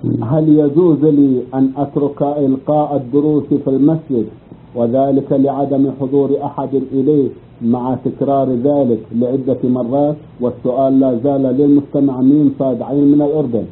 هل يجوز لي أن أترك إلقاء الدروس في المسجد وذلك لعدم حضور أحد إليه مع تكرار ذلك لعدة مرات؟ والسؤال لا زال للمستمع ميم صاد عين من الأردن.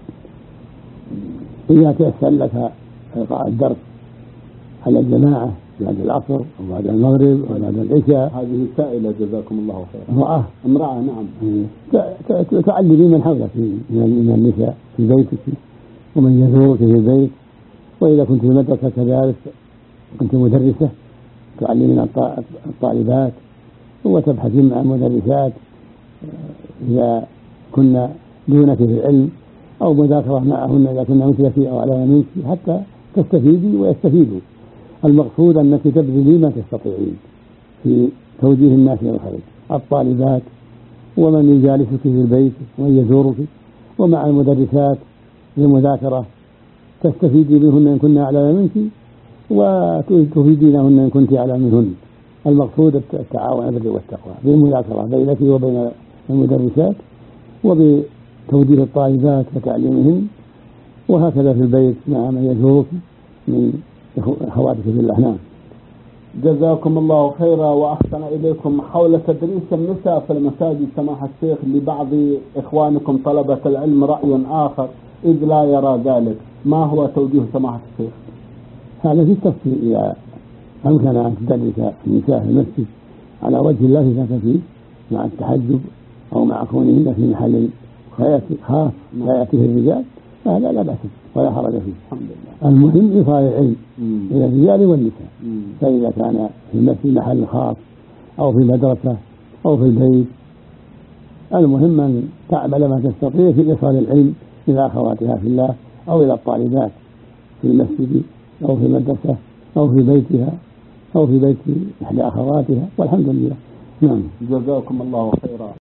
إذا تيسر لك إلقاء الدرس على الجماعة بعد العصر أو بعد المغرب أو بعد العشاء. هذه سائلة جزاكم الله خيرا. امرأة نعم. تعلمي من حولك من النساء في بيتك ومن يزورك في البيت، وإذا كنت في المدرسة كذلك كنت مدرسة تعلمين الطالبات وتبحثين مع المدرسات إذا كنا دونك في العلم، أو مذاكرة معهن إذا كنا مثلك أو على منك حتى تستفيدي ويستفيدوا. المقصود أنك تبذلي ما تستطيعين في توجيه الناس إلى الخير، الطالبات ومن يجالسك في البيت ومن يزورك، ومع المدرسات للمذاكرة تستفيدي منهن إن كنا أعلم منك وتفيدينهن إن كنت أعلم منهن. المقصود التعاون على البر والتقوى بالمذاكرة بينك وبين المدرسات وبتوجيه الطالبات وتعليمهن، وهكذا في البيت مع من يزورك من أخواتك في الله. نعم. جزاكم الله خيرا وأحسن إليكم. حول تدريس النساء في المساجد سماحة الشيخ، لبعض إخوانكم طلبة العلم رأي آخر إذ لا يرى ذلك، ما هو توجيه سماحة الشيخ؟ هذا في التفصيل. إذا أمكن أن تدرس النساء في المسجد على وجه الله ذاك فيه مع التحجب أو مع كونهن في محل خاص لا يأتيه الرجال فهذا لا بأس ولا حرج فيه. الحمد لله. المهم إيصال العلم إلى الرجال والنساء. فإذا كان في المسجد محل خاص أو في المدرسة أو في البيت، المهم أن تعمل ما تستطيع في إيصال العلم إلى أخواتها في الله أو إلى الطالبات في المسجد أو في المدرسة أو في بيتها أو في بيت إحدى أخواتها، والحمد لله. نعم. جزاكم الله خيرا.